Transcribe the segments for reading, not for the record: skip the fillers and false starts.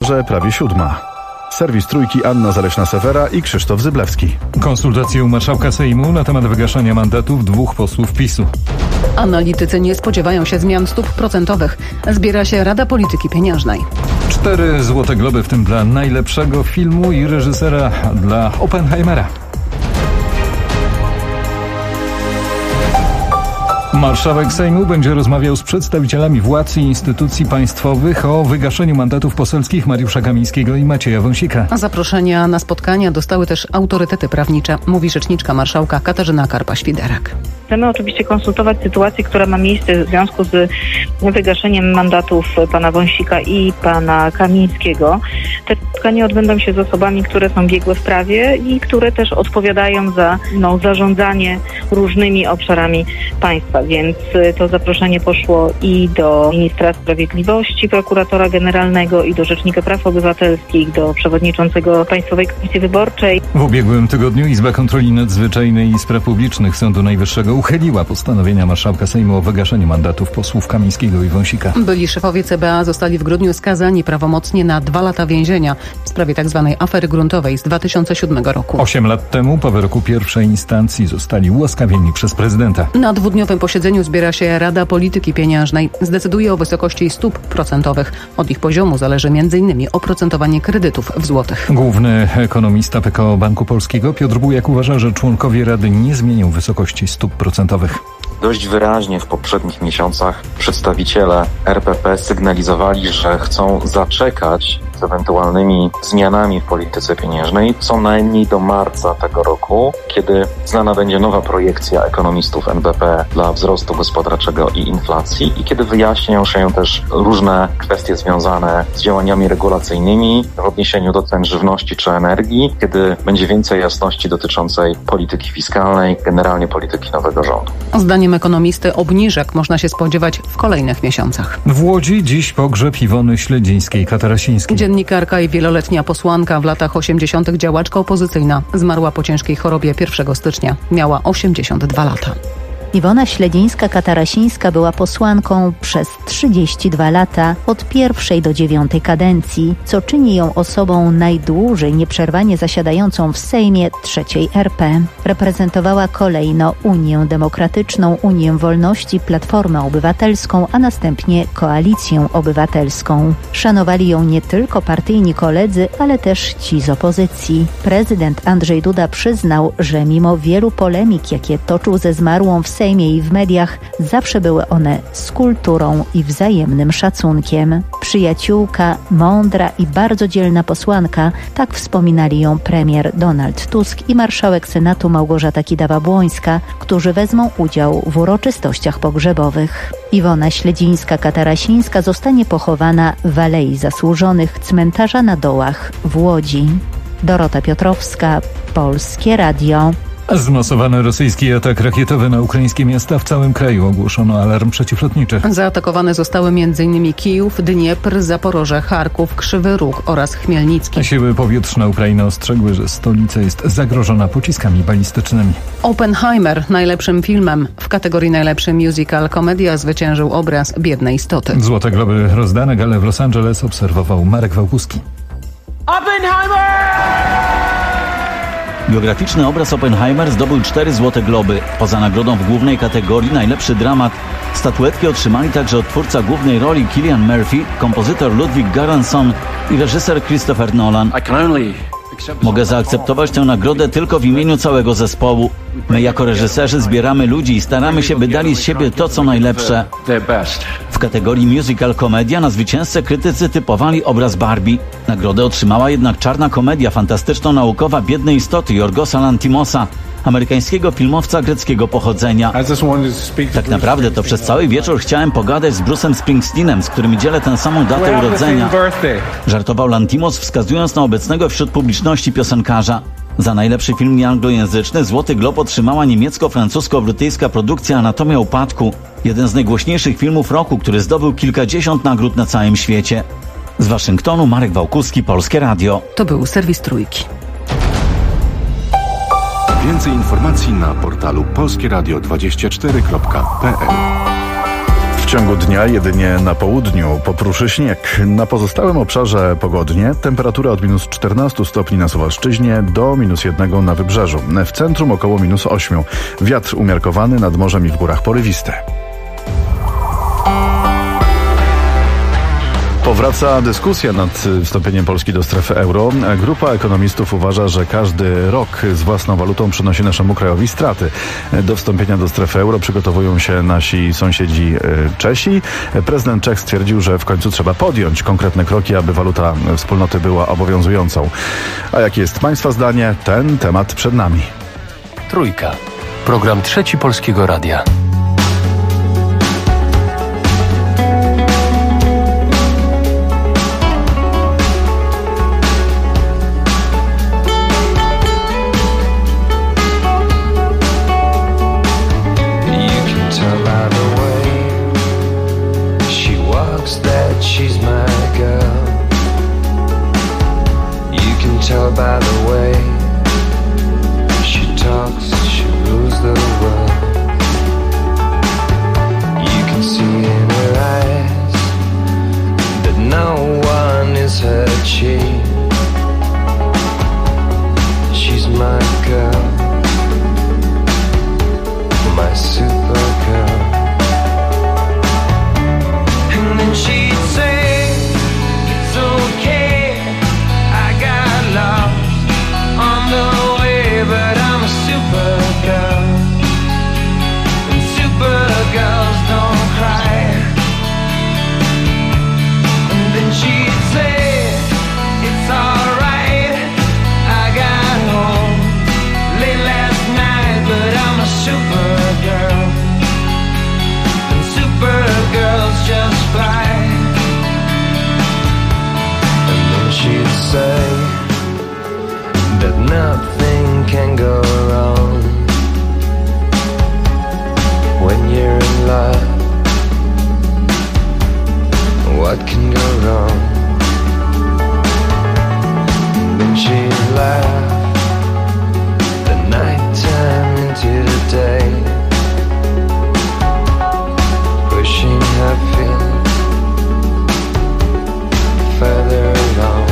zegarze prawie 7. Serwis Trójki, Anna Zaleśna-Sewera i Krzysztof Zyblewski. Konsultacje u marszałka Sejmu na temat wygaszania mandatów 2 posłów PiS-u. Analitycy nie spodziewają się zmian stóp procentowych. Zbiera się Rada Polityki Pieniężnej. 4 Złote Globy, w tym dla najlepszego filmu i reżysera dla Oppenheimera. Marszałek Sejmu będzie rozmawiał z przedstawicielami władz i instytucji państwowych o wygaszeniu mandatów poselskich Mariusza Kamińskiego i Macieja Wąsika. Zaproszenia na spotkania dostały też autorytety prawnicze, mówi rzeczniczka marszałka Katarzyna Karpa-Świderek. Chcemy oczywiście konsultować sytuację, która ma miejsce w związku z wygaszeniem mandatów pana Wąsika i pana Kamińskiego. Te spotkania odbędą się z osobami, które są biegłe w prawie i które też odpowiadają za zarządzanie różnymi obszarami państwa. Więc to zaproszenie poszło i do ministra sprawiedliwości, prokuratora generalnego, i do rzecznika praw obywatelskich, do przewodniczącego Państwowej Komisji Wyborczej. W ubiegłym tygodniu Izba Kontroli Nadzwyczajnej i Spraw Publicznych Sądu Najwyższego uchyliła postanowienia marszałka Sejmu o wygaszeniu mandatów posłów Kamińskiego i Wąsika. Byli szefowie CBA zostali w grudniu skazani prawomocnie na 2 lata więzienia w sprawie tzw. afery gruntowej z 2007 roku. 8 lat temu, po wyroku pierwszej instancji, zostali ułaskawieni przez prezydenta. Na 2-dniowym posiedzeniu zbiera się Rada Polityki Pieniężnej. Zdecyduje o wysokości stóp procentowych. Od ich poziomu zależy m.in. oprocentowanie kredytów w złotych. Główny ekonomista PKO Banku Polskiego Piotr Bujak uważa, że członkowie Rady nie zmienią wysokości stóp procentowych. Dość wyraźnie w poprzednich miesiącach przedstawiciele RPP sygnalizowali, że chcą zaczekać z ewentualnymi zmianami w polityce pieniężnej co najmniej do marca tego roku, kiedy znana będzie nowa projekcja ekonomistów NBP dla wzrostu gospodarczego i inflacji i kiedy wyjaśnią się też różne kwestie związane z działaniami regulacyjnymi w odniesieniu do cen żywności czy energii, kiedy będzie więcej jasności dotyczącej polityki fiskalnej, generalnie polityki nowego rządu. Zdaniem ekonomisty obniżek można się spodziewać w kolejnych miesiącach. W Łodzi dziś pogrzeb Iwony Śledzińskiej-Katarasińskiej. Dziennikarka i wieloletnia posłanka, w latach 80. działaczka opozycyjna, zmarła po ciężkiej chorobie 1 stycznia. Miała 82 lata. Iwona Śledzińska-Katarasińska była posłanką przez 32 lata, od 1. do 9. kadencji, co czyni ją osobą najdłużej nieprzerwanie zasiadającą w Sejmie III RP. Reprezentowała kolejno Unię Demokratyczną, Unię Wolności, Platformę Obywatelską, a następnie Koalicję Obywatelską. Szanowali ją nie tylko partyjni koledzy, ale też ci z opozycji. Prezydent Andrzej Duda przyznał, że mimo wielu polemik, jakie toczył ze zmarłą w Sejmie i w mediach, zawsze były one z kulturą i wzajemnym szacunkiem. Przyjaciółka, mądra i bardzo dzielna posłanka, tak wspominali ją premier Donald Tusk i marszałek Senatu Małgorzata Kidawa-Błońska, którzy wezmą udział w uroczystościach pogrzebowych. Iwona Śledzińska-Katarasińska zostanie pochowana w Alei Zasłużonych cmentarza na Dołach w Łodzi. Dorota Piotrowska, Polskie Radio. Zmasowany rosyjski atak rakietowy na ukraińskie miasta. W całym kraju ogłoszono alarm przeciwlotniczy. Zaatakowane zostały m.in. Kijów, Dniepr, Zaporoże, Charków, Krzywy Róg oraz Chmielnicki. Siły powietrzne Ukrainy ostrzegły, że stolica jest zagrożona pociskami balistycznymi. Oppenheimer najlepszym filmem. W kategorii najlepszy musical komedia zwyciężył obraz Biednej istoty. Złote Globy rozdane, galę w Los Angeles obserwował Marek Wałkuski. Oppenheimer! Biograficzny obraz Oppenheimer zdobył 4 Złote Globy. Poza nagrodą w głównej kategorii najlepszy dramat statuetki otrzymali także odtwórca głównej roli Cillian Murphy, kompozytor Ludwig Göransson i reżyser Christopher Nolan. Mogę zaakceptować tę nagrodę tylko w imieniu całego zespołu. My jako reżyserzy zbieramy ludzi i staramy się, by dali z siebie to, co najlepsze. W kategorii musical komedia na zwycięzcę krytycy typowali obraz Barbie. Nagrodę otrzymała jednak czarna komedia fantastyczno-naukowa Biednej istoty Jorgosa Lanthimosa, amerykańskiego filmowca greckiego pochodzenia. Tak naprawdę to przez cały wieczór chciałem pogadać z Bruce'em Springsteenem, z którym dzielę tę samą datę urodzenia. Żartował Lanthimos, wskazując na obecnego wśród publiczności piosenkarza. Za najlepszy film nieanglojęzyczny Złoty Glob otrzymała niemiecko-francusko-brytyjska produkcja Anatomia upadku. Jeden z najgłośniejszych filmów roku, który zdobył kilkadziesiąt nagród na całym świecie. Z Waszyngtonu Marek Wałkuski, Polskie Radio. To był serwis Trójki. Więcej informacji na portalu polskieradio24.pl. W ciągu dnia jedynie na południu popruszy śnieg. Na pozostałym obszarze pogodnie. Temperatura od minus 14 stopni na Suwalszczyźnie do minus 1 na Wybrzeżu. W centrum około minus 8. Wiatr umiarkowany, nad morzem i w górach porywisty. Powraca dyskusja nad wstąpieniem Polski do strefy euro. Grupa ekonomistów uważa, że każdy rok z własną walutą przynosi naszemu krajowi straty. Do wstąpienia do strefy euro przygotowują się nasi sąsiedzi Czesi. Prezydent Czech stwierdził, że w końcu trzeba podjąć konkretne kroki, aby waluta wspólnoty była obowiązującą. A jakie jest Państwa zdanie? Ten temat przed nami. Trójka. Program Trzeci Polskiego Radia. By the way she talks, she rules the world. You can see in her eyes that no one is her chief. She's my girl, my super girl. And then she'd say, it's okay, lost on the way, but I'm a supergirl, and supergirls don't cry. And then she'd say, it's alright, I got home late last night, but I'm a supergirl, and supergirls just fly. And then she'd say that nothing can go wrong when you're in love. What can go wrong? Then she'd laugh the night time into the day, pushing her feet further along.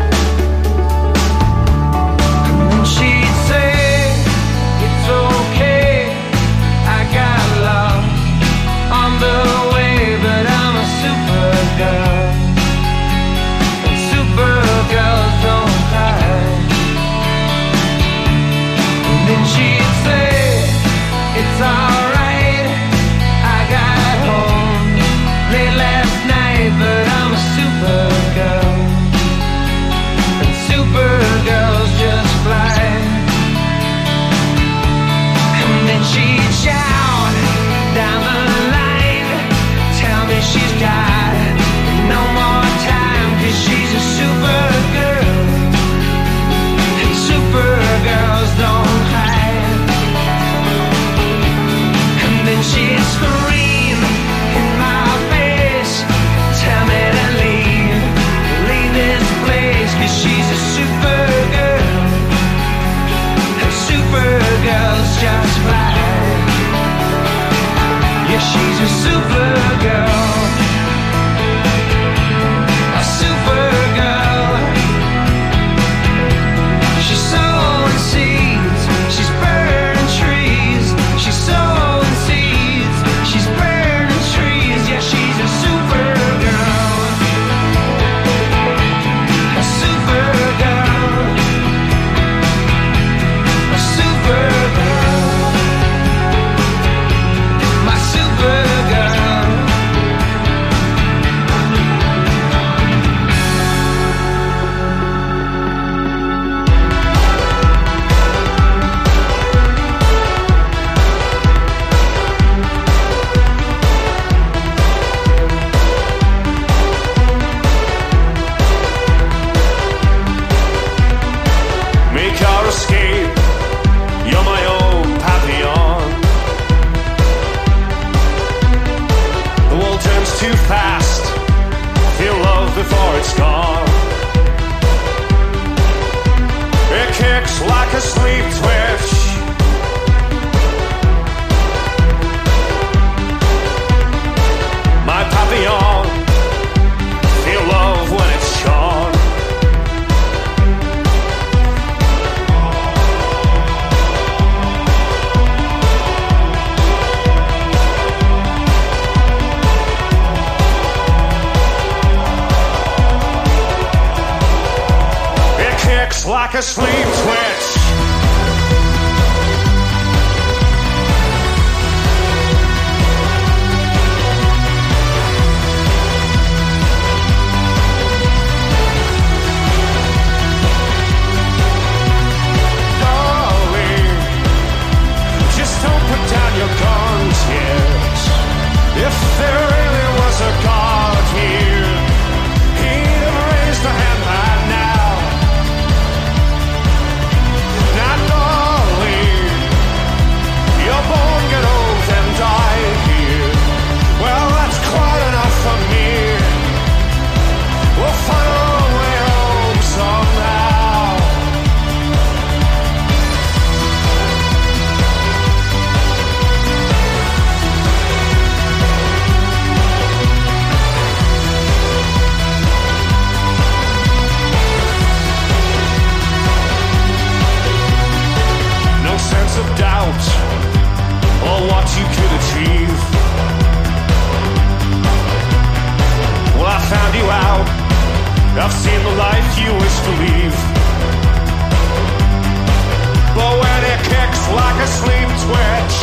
She'd say, it's okay, I got lost on the way, but I'm a supergirl, and supergirls don't cry. And then she'd say, it's alright, I got home late last night, but I'm a supergirl, and supergirls just fly. And then she'd shout down the line, tell me she's got no more time, 'cause she's a supergirl, and supergirls don't hide. And then she'd scream in my face, tell me to leave this place, 'cause she's a supergirl, supergirls just fly. Yeah, she's a supergirl, a supergirl. She's sowing seeds, she's burning trees. She's sowing seeds, she's burning trees. Yeah, she's a supergirl, a supergirl, a supergirl, my supergirl. kicks like a sleep twitch. If there really was a God here, he'd have raised a hand by now. Now, darling, you're born, get old, and die here. Well, that's quite enough for me. We'll find our way home somehow. Of doubt or what you could achieve. Well, I found you out. I've seen the life you wish to leave. But when it kicks like a sleep twitch,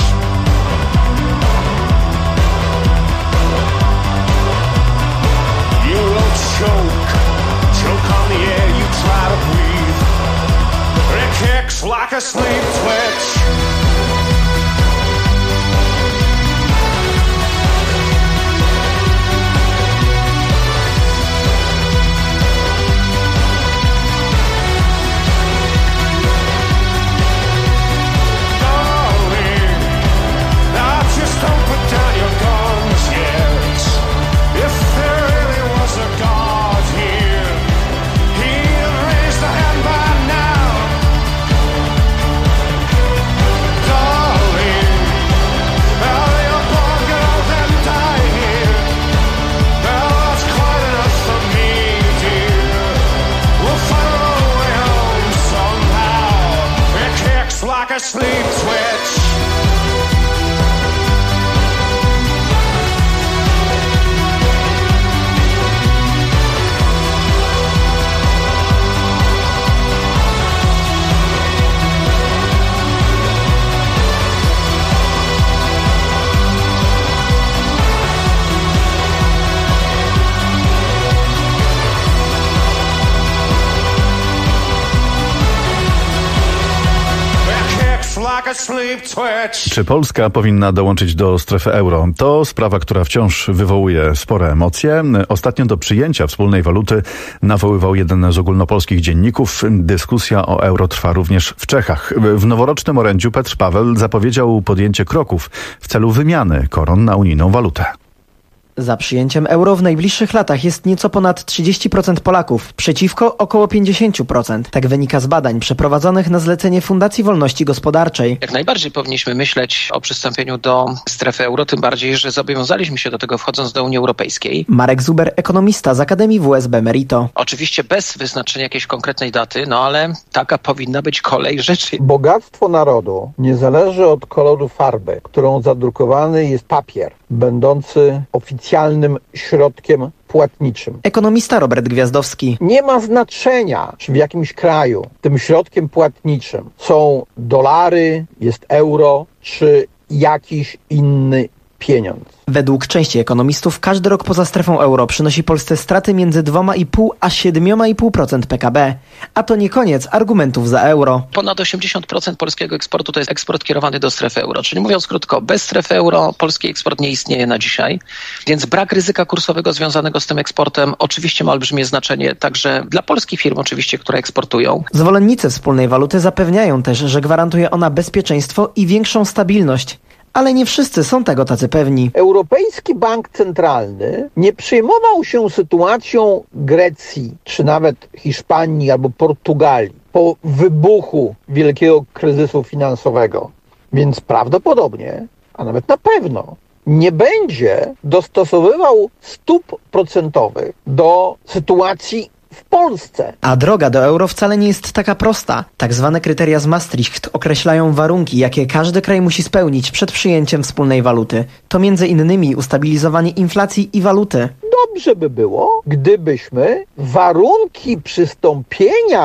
you will choke on the air you try to breathe. It kicks like a sleep twitch. Darling, now just don't put down your guns yet. If there really was a God here, he'd have raised a hand by now. Like a sleep twitch. Like a sleep twitch. Czy Polska powinna dołączyć do strefy euro? To sprawa, która wciąż wywołuje spore emocje. Ostatnio do przyjęcia wspólnej waluty nawoływał jeden z ogólnopolskich dzienników. Dyskusja o euro trwa również w Czechach. W noworocznym orędziu Petr Paweł zapowiedział podjęcie kroków w celu wymiany koron na unijną walutę. Za przyjęciem euro w najbliższych latach jest nieco ponad 30% Polaków, przeciwko około 50%. Tak wynika z badań przeprowadzonych na zlecenie Fundacji Wolności Gospodarczej. Jak najbardziej powinniśmy myśleć o przystąpieniu do strefy euro, tym bardziej, że zobowiązaliśmy się do tego wchodząc do Unii Europejskiej. Marek Zuber, ekonomista z Akademii WSB Merito. Oczywiście bez wyznaczenia jakiejś konkretnej daty, ale taka powinna być kolej rzeczy. Bogactwo narodu nie zależy od koloru farby, którą zadrukowany jest papier, będący oficjalnym środkiem płatniczym. Ekonomista Robert Gwiazdowski. Nie ma znaczenia, czy w jakimś kraju tym środkiem płatniczym są dolary, jest euro, czy jakiś inny pieniądz. Według części ekonomistów każdy rok poza strefą euro przynosi Polsce straty między 2,5 a 7,5% PKB. A to nie koniec argumentów za euro. Ponad 80% polskiego eksportu to jest eksport kierowany do strefy euro. Czyli mówiąc krótko, bez strefy euro polski eksport nie istnieje na dzisiaj. Więc brak ryzyka kursowego związanego z tym eksportem oczywiście ma olbrzymie znaczenie także dla polskich firm oczywiście, które eksportują. Zwolennicy wspólnej waluty zapewniają też, że gwarantuje ona bezpieczeństwo i większą stabilność. Ale nie wszyscy są tego tacy pewni. Europejski Bank Centralny nie przejmował się sytuacją Grecji, czy nawet Hiszpanii albo Portugalii po wybuchu wielkiego kryzysu finansowego. Więc prawdopodobnie, a nawet na pewno, nie będzie dostosowywał stóp procentowych do sytuacji w Polsce. A droga do euro wcale nie jest taka prosta. Tak zwane kryteria z Maastricht określają warunki, jakie każdy kraj musi spełnić przed przyjęciem wspólnej waluty. To między innymi ustabilizowanie inflacji i waluty. Dobrze by było, gdybyśmy warunki przystąpienia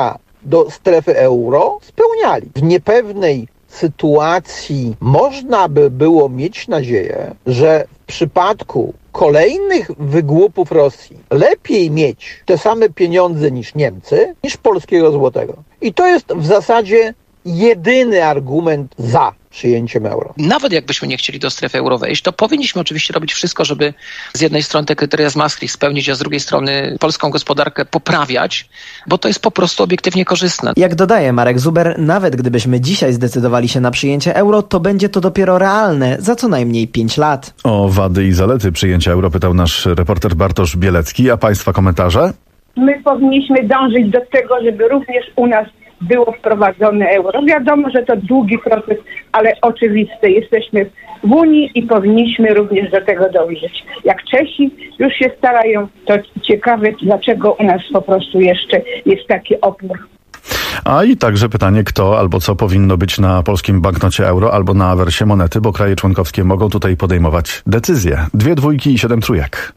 do strefy euro, spełniali. W niepewnej sytuacji można by było mieć nadzieję, że w przypadku kolejnych wygłupów Rosji lepiej mieć te same pieniądze niż Niemcy, niż polskiego złotego. I to jest w zasadzie jedyny argument za przyjęciem euro. Nawet jakbyśmy nie chcieli do strefy euro wejść, to powinniśmy oczywiście robić wszystko, żeby z jednej strony te kryteria z Maastricht spełnić, a z drugiej strony polską gospodarkę poprawiać, bo to jest po prostu obiektywnie korzystne. Jak dodaje Marek Zuber, nawet gdybyśmy dzisiaj zdecydowali się na przyjęcie euro, to będzie to dopiero realne za co najmniej 5 lat. O wady i zalety przyjęcia euro pytał nasz reporter Bartosz Bielecki, a państwa komentarze? My powinniśmy dążyć do tego, żeby również u nas było wprowadzone euro. Wiadomo, że to długi proces, ale oczywiste. Jesteśmy w Unii i powinniśmy również do tego dążyć. Jak Czesi już się starają, to ciekawe, dlaczego u nas po prostu jeszcze jest taki opór. A i także pytanie, kto albo co powinno być na polskim banknocie euro albo na awersie monety, bo kraje członkowskie mogą tutaj podejmować decyzje. 2 dwójki i 7 trójek.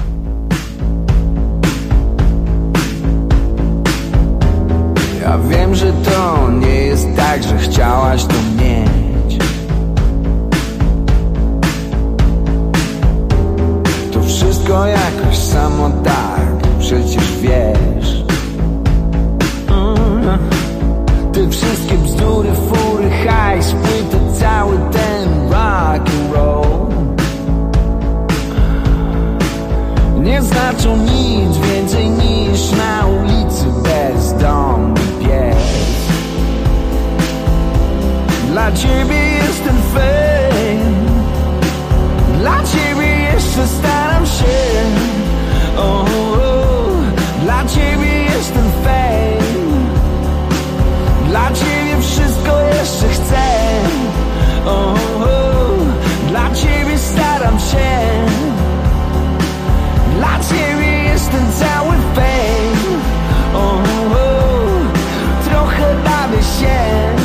Ja wiem, że to nie jest tak, że chciałaś to mieć. To wszystko jakoś samo tak, przecież wiesz. Te wszystkie bzdury, fury, hajs, płyty, cały ten rock and roll nie znaczą nic więcej niż na ulicy bezdomny pies. Dla ciebie jestem fame, dla ciebie jeszcze staram się. Dla ciebie jestem fame, dla ciebie wszystko jeszcze chcę. Dla ciebie staram się, dla ciebie jestem cały fame. Trochę bawię się.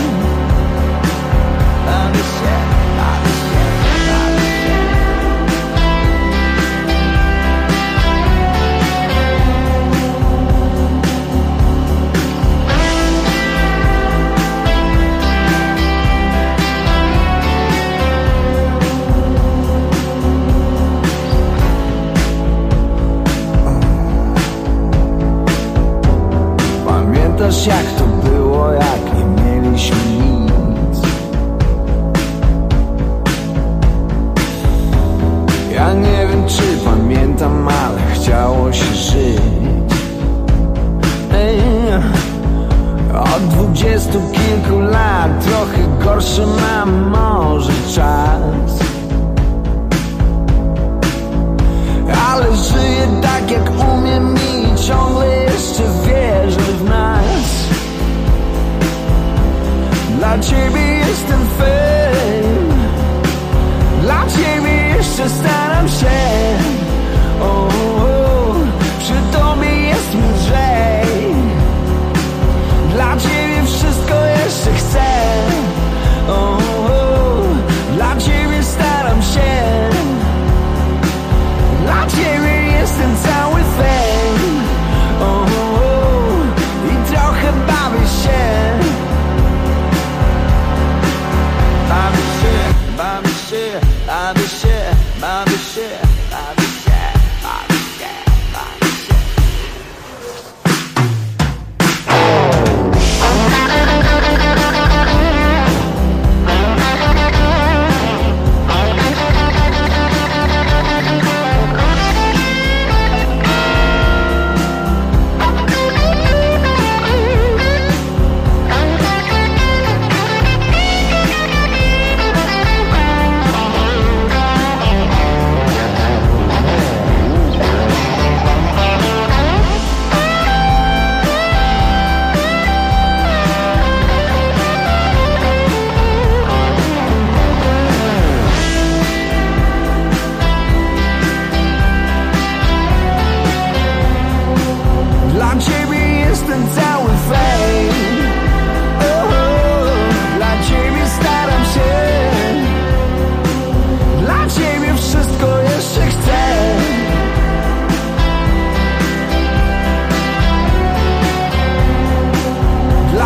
Pamiętasz, jak to było, jak nie mieliśmy nic? Ja nie wiem, czy pamiętam, ale chciało się żyć. Od 20 kilku lat trochę gorszy mam może czas, ale żyję tak, jak umiem i ciągle jeszcze wierzę w nas. Dla ciebie jestem fame, dla ciebie jeszcze staram się. Przy tobie jest mi lżej, dla ciebie wszystko jeszcze chcę. Dla ciebie staram się, dla ciebie jestem cały fame. I trochę bawię się.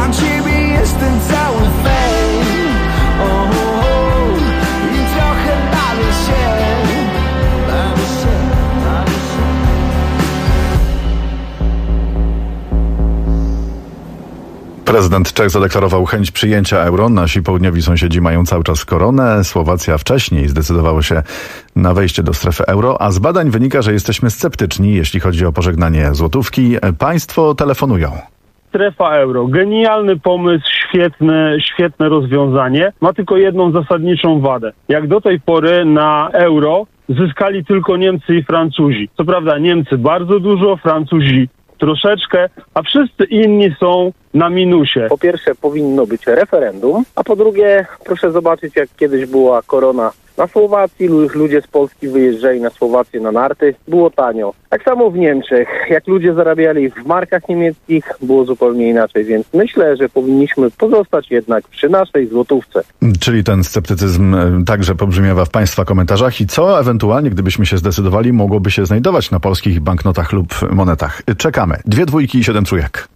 Na ciebie jestem cały fame. I trochę bawię się. Prezydent Czech zadeklarował chęć przyjęcia euro. Nasi południowi sąsiedzi mają cały czas koronę. Słowacja wcześniej zdecydowała się na wejście do strefy euro, a z badań wynika, że jesteśmy sceptyczni, jeśli chodzi o pożegnanie złotówki. Państwo telefonują. Strefa euro. Genialny pomysł, świetne rozwiązanie. Ma tylko jedną zasadniczą wadę. Jak do tej pory na euro zyskali tylko Niemcy i Francuzi. Co prawda Niemcy bardzo dużo, Francuzi troszeczkę, a wszyscy inni są na minusie. Po pierwsze powinno być referendum, a po drugie proszę zobaczyć, jak kiedyś była korona na Słowacji, ludzie z Polski wyjeżdżali na Słowację na narty, było tanio. Tak samo w Niemczech, jak ludzie zarabiali w markach niemieckich, było zupełnie inaczej, więc myślę, że powinniśmy pozostać jednak przy naszej złotówce. Czyli ten sceptycyzm także pobrzmiewa w Państwa komentarzach i co ewentualnie, gdybyśmy się zdecydowali, mogłoby się znajdować na polskich banknotach lub monetach. Czekamy. 2 dwójki i 7 trójek.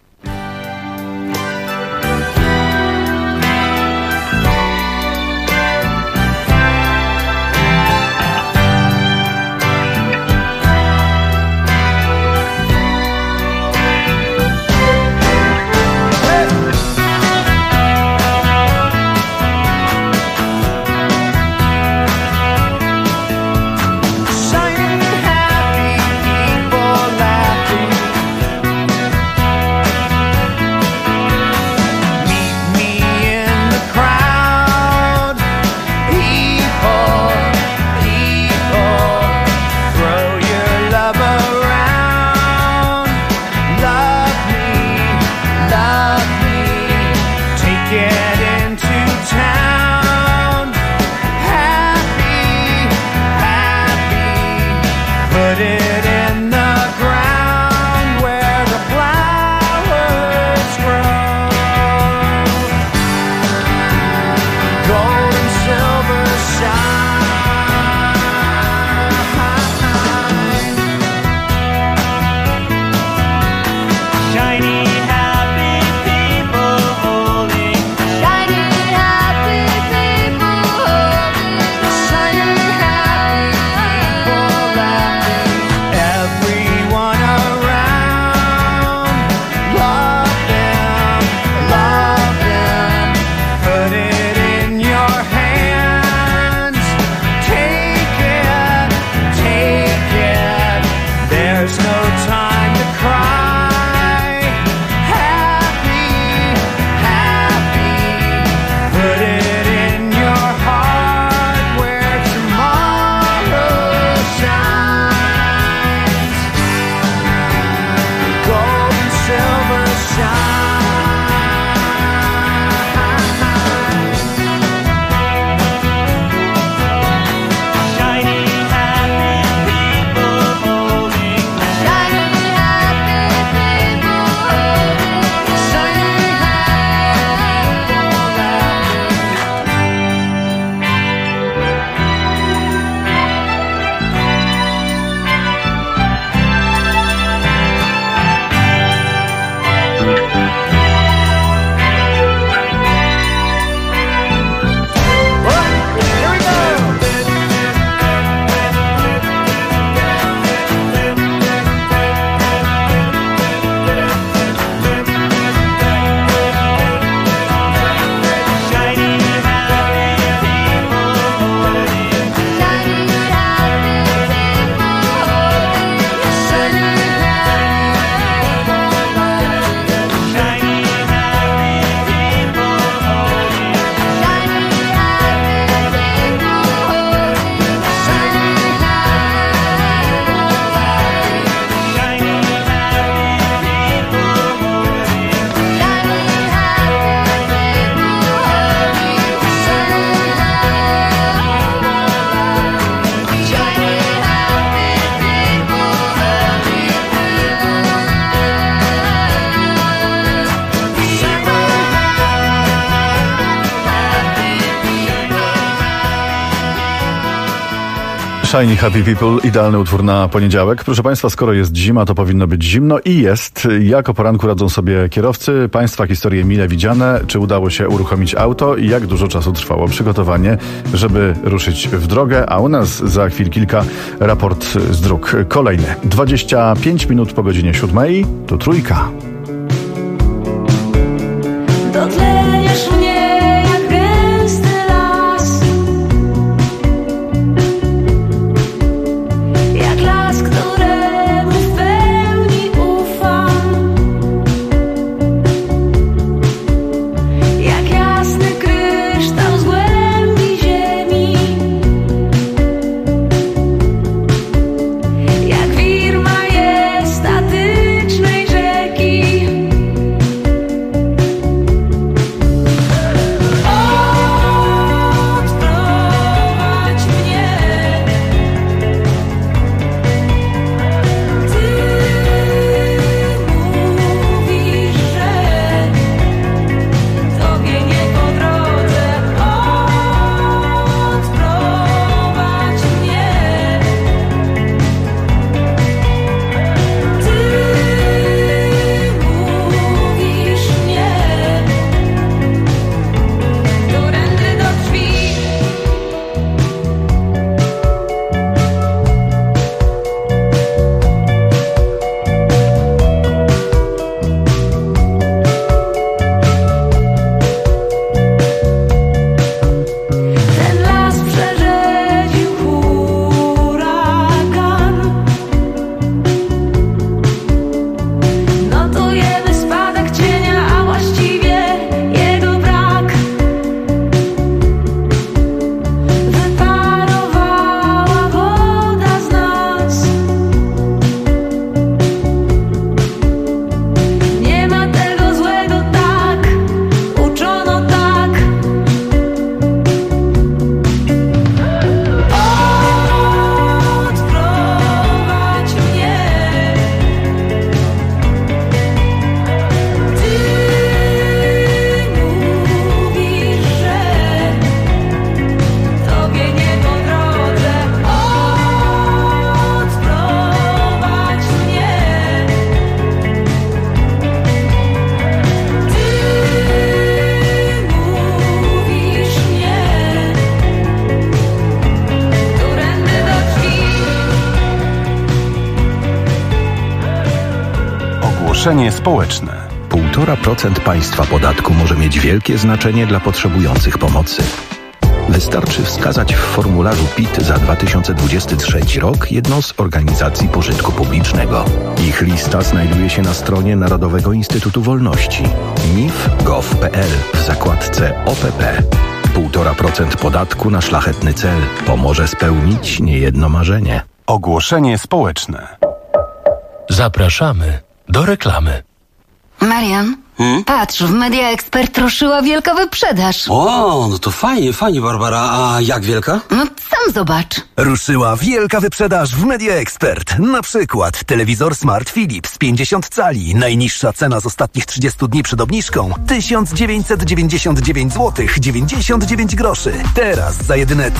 Shiny Happy People, idealny utwór na poniedziałek. Proszę Państwa, skoro jest zima, to powinno być zimno i jest. Jak o poranku radzą sobie kierowcy? Państwa historie mile widziane. Czy udało się uruchomić auto i jak dużo czasu trwało przygotowanie, żeby ruszyć w drogę? A u nas za chwil kilka raport z dróg. Kolejny. 25 minut po godzinie 7. To Trójka. Dotleniesz mnie jak gęsty las, jak las, któremu w pełni ufam, jak jasny kryształ z głębi ziemi, jak wir majestatycznej rzeki. Ogłoszenie społeczne. 1,5% państwa podatku może mieć wielkie znaczenie dla potrzebujących pomocy. Wystarczy wskazać w formularzu PIT za 2023 rok jedną z organizacji pożytku publicznego. Ich lista znajduje się na stronie Narodowego Instytutu Wolności mif.gov.pl w zakładce OPP. 1,5% podatku na szlachetny cel pomoże spełnić niejedno marzenie. Ogłoszenie społeczne. Zapraszamy do reklamy. Marian, patrz, w Media Expert ruszyła wielka wyprzedaż. O, no to fajnie, Barbara. A jak wielka? No sam zobacz. Ruszyła wielka wyprzedaż w Media Expert. Na przykład telewizor Smart Philips 50 cali. Najniższa cena z ostatnich 30 dni przed obniżką 1999 zł 99 groszy. Teraz za jedyne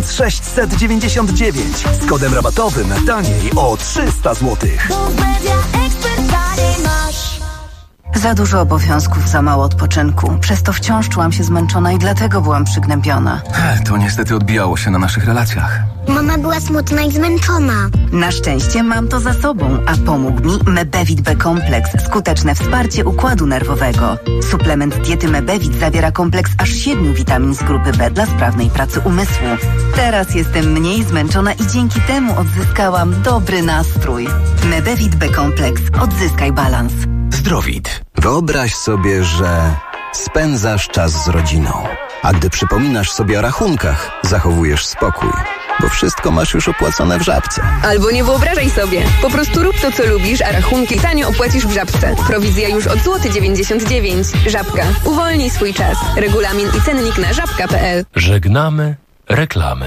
1699 z kodem rabatowym taniej o 300 zł. Za dużo obowiązków, za mało odpoczynku. Przez to wciąż czułam się zmęczona i dlatego byłam przygnębiona. To niestety odbijało się na naszych relacjach. Mama była smutna i zmęczona. Na szczęście mam to za sobą, a pomógł mi Mebevit B-kompleks. Skuteczne wsparcie układu nerwowego. Suplement diety Mebevit zawiera kompleks aż 7 witamin z grupy B dla sprawnej pracy umysłu. Teraz jestem mniej zmęczona i dzięki temu odzyskałam dobry nastrój. Mebevit B-kompleks. Odzyskaj balans. Zdrowit. Wyobraź sobie, że spędzasz czas z rodziną. A gdy przypominasz sobie o rachunkach, zachowujesz spokój. Bo wszystko masz już opłacone w Żabce. Albo nie wyobrażaj sobie. Po prostu rób to, co lubisz, a rachunki tanio opłacisz w Żabce. Prowizja już od 0,99 zł. Żabka. Uwolnij swój czas. Regulamin i cennik na żabka.pl. Żegnamy reklamy.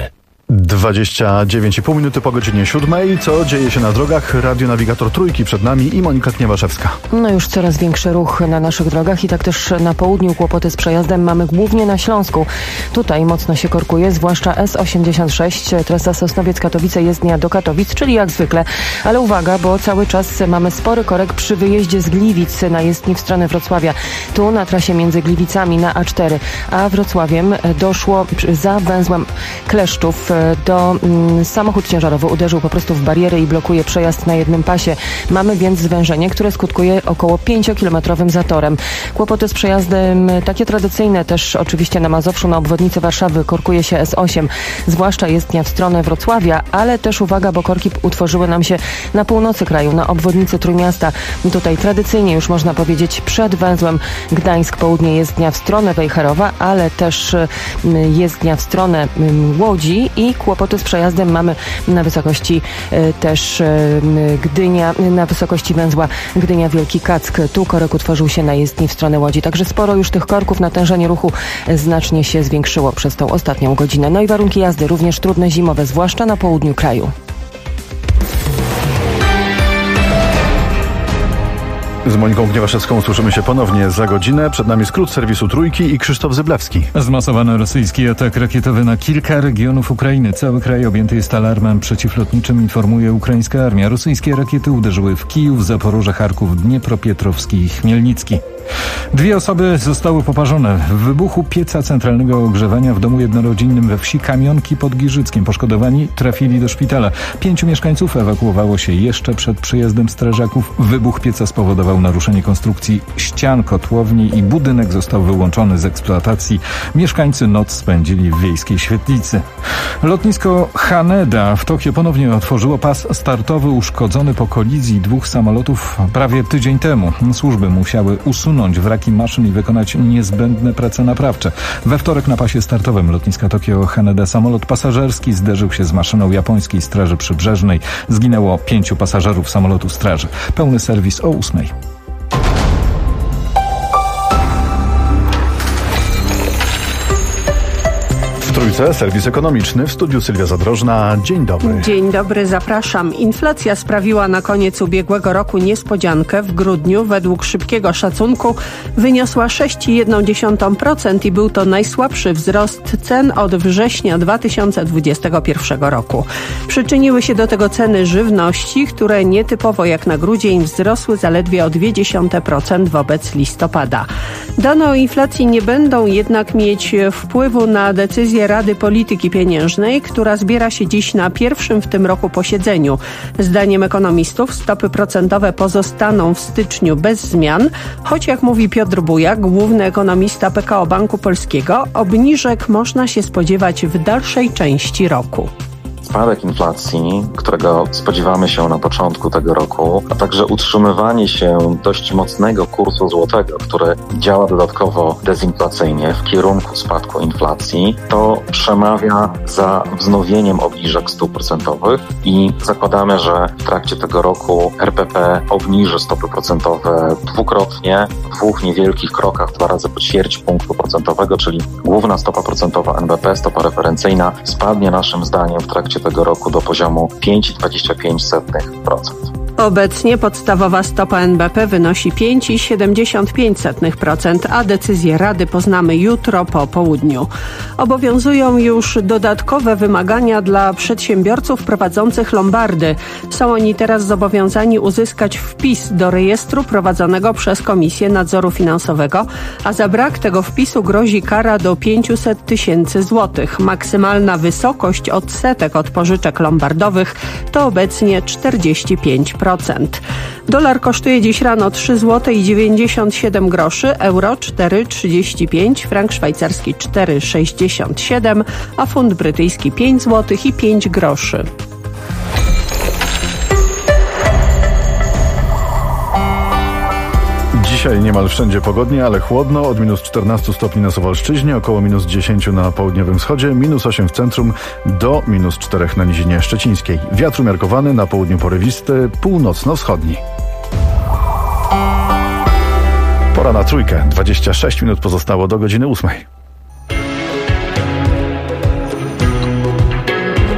29,5 minuty po godzinie 7. Co dzieje się na drogach? Radionawigator Trójki przed nami i Monika Kniewaszewska. No już coraz większy ruch na naszych drogach i tak też na południu kłopoty z przejazdem mamy głównie na Śląsku. Tutaj mocno się korkuje, zwłaszcza S86, trasa Sosnowiec-Katowice, jezdnia do Katowic, czyli jak zwykle. Ale uwaga, bo cały czas mamy spory korek przy wyjeździe z Gliwic na jezdni w stronę Wrocławia. Tu na trasie między Gliwicami na A4 a Wrocławiem doszło za węzłem Kleszczów samochód ciężarowy uderzył po prostu w barierę i blokuje przejazd na jednym pasie. Mamy więc zwężenie, które skutkuje około 5-kilometrowym zatorem. Kłopoty z przejazdem takie tradycyjne też oczywiście na Mazowszu, na obwodnicy Warszawy korkuje się S8, zwłaszcza jezdnia w stronę Wrocławia, ale też uwaga, bo korki utworzyły nam się na północy kraju, na obwodnicy Trójmiasta. Tutaj tradycyjnie już można powiedzieć przed węzłem Gdańsk Południe jezdnia w stronę Wejherowa, ale też jezdnia w stronę Łodzi i kłopoty z przejazdem mamy na wysokości też Gdynia, na wysokości węzła Gdynia-Wielki Kack. Tu korek utworzył się na jezdni w stronę Łodzi. Także sporo już tych korków, natężenie ruchu znacznie się zwiększyło przez tą ostatnią godzinę. No i warunki jazdy również trudne zimowe, zwłaszcza na południu kraju. Z Moniką Gniewaszewską słyszymy się ponownie za godzinę. Przed nami skrót serwisu Trójki i Krzysztof Zyblewski. Zmasowano rosyjski atak rakietowy na kilka regionów Ukrainy. Cały kraj objęty jest alarmem przeciwlotniczym, informuje ukraińska armia. Rosyjskie rakiety uderzyły w Kijów, Zaporoże, Charków, Dniepropietrowski i Chmielnicki. 2 osoby zostały poparzone w wybuchu pieca centralnego ogrzewania w domu jednorodzinnym we wsi Kamionki pod Giżyckiem. Poszkodowani trafili do szpitala. 5 mieszkańców ewakuowało się jeszcze przed przyjazdem strażaków. Wybuch pieca spowodował naruszenie konstrukcji ścian kotłowni i budynek został wyłączony z eksploatacji. Mieszkańcy noc spędzili w wiejskiej świetlicy. Lotnisko Haneda w Tokio ponownie otworzyło pas startowy uszkodzony po kolizji 2 samolotów prawie tydzień temu. Służby musiały usunąć wraki maszyn i wykonać niezbędne prace naprawcze. We wtorek na pasie startowym lotniska Tokio Haneda samolot pasażerski zderzył się z maszyną japońskiej Straży Przybrzeżnej. Zginęło 5 pasażerów samolotu straży. Pełny serwis o 8. W Trójce serwis ekonomiczny, w studiu Sylwia Zadrożna. Dzień dobry. Dzień dobry, zapraszam. Inflacja sprawiła na koniec ubiegłego roku niespodziankę. W grudniu według szybkiego szacunku wyniosła 6,1% i był to najsłabszy wzrost cen od września 2021 roku. Przyczyniły się do tego ceny żywności, które nietypowo jak na grudzień wzrosły zaledwie o 0,2% wobec listopada. Dane o inflacji nie będą jednak mieć wpływu na decyzję Rady Polityki Pieniężnej, która zbiera się dziś na pierwszym w tym roku posiedzeniu. Zdaniem ekonomistów stopy procentowe pozostaną w styczniu bez zmian, choć jak mówi Piotr Bujak, główny ekonomista PKO Banku Polskiego, obniżek można się spodziewać w dalszej części roku. Spadek inflacji, którego spodziewamy się na początku tego roku, a także utrzymywanie się dość mocnego kursu złotego, który działa dodatkowo dezinflacyjnie w kierunku spadku inflacji, to przemawia za wznowieniem obniżek stóp procentowych i zakładamy, że w trakcie tego roku RPP obniży stopy procentowe dwukrotnie, w 2 niewielkich krokach, 2 razy po ćwierć punktu procentowego, czyli główna stopa procentowa NBP, stopa referencyjna, spadnie naszym zdaniem w trakcie tego roku do poziomu 5,25%. Obecnie podstawowa stopa NBP wynosi 5,75%, a decyzję Rady poznamy jutro po południu. Obowiązują już dodatkowe wymagania dla przedsiębiorców prowadzących lombardy. Są oni teraz zobowiązani uzyskać wpis do rejestru prowadzonego przez Komisję Nadzoru Finansowego, a za brak tego wpisu grozi kara do 500 tysięcy złotych. Maksymalna wysokość odsetek od pożyczek lombardowych to obecnie 45%. Dolar kosztuje dziś rano 3,97 zł, euro 4,35, frank szwajcarski 4,67, a funt brytyjski 5 zł i 5 groszy. Dzisiaj niemal wszędzie pogodnie, ale chłodno. Od minus 14 stopni na Suwalszczyźnie, około minus 10 na południowym wschodzie, minus 8 w centrum, do minus 4 na Nizinie Szczecińskiej. Wiatr umiarkowany, na południu porywisty, północno-wschodni. Pora na Trójkę. 26 minut pozostało do godziny 8.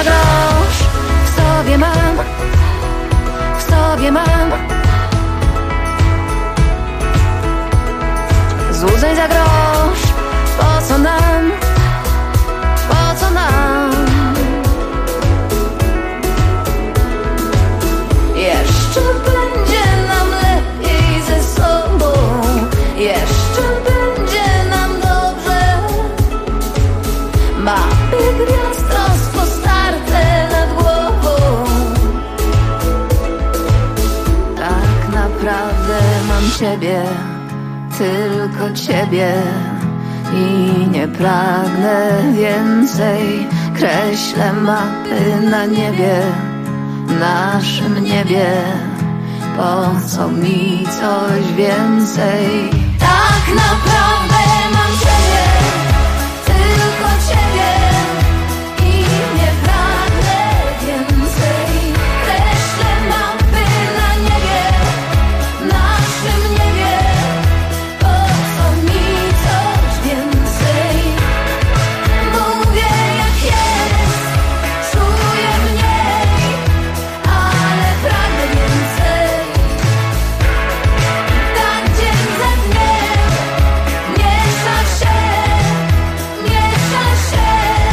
grosz. W sobie mam, w sobie mam. Złudzeń za grosz. Po co nam, po co nam? Jeszcze będzie nam lepiej ze sobą. Jeszcze będzie nam dobrze. Mapy gwiazd rozpostarte nad głową. Tak naprawdę mam ciebie, tylko ciebie. I nie pragnę więcej. Kreślę mapy na niebie, naszym niebie. Po co mi coś więcej? Tak naprawdę mam ciebie, tylko ciebie. I nie pragnę więcej. Kreślę mapy na niebie, naszym niebie. Po co mi coś więcej? Mówię jak jest, czuję mniej, ale pragnę więcej. Tak dzień za dniem miesza się, miesza się.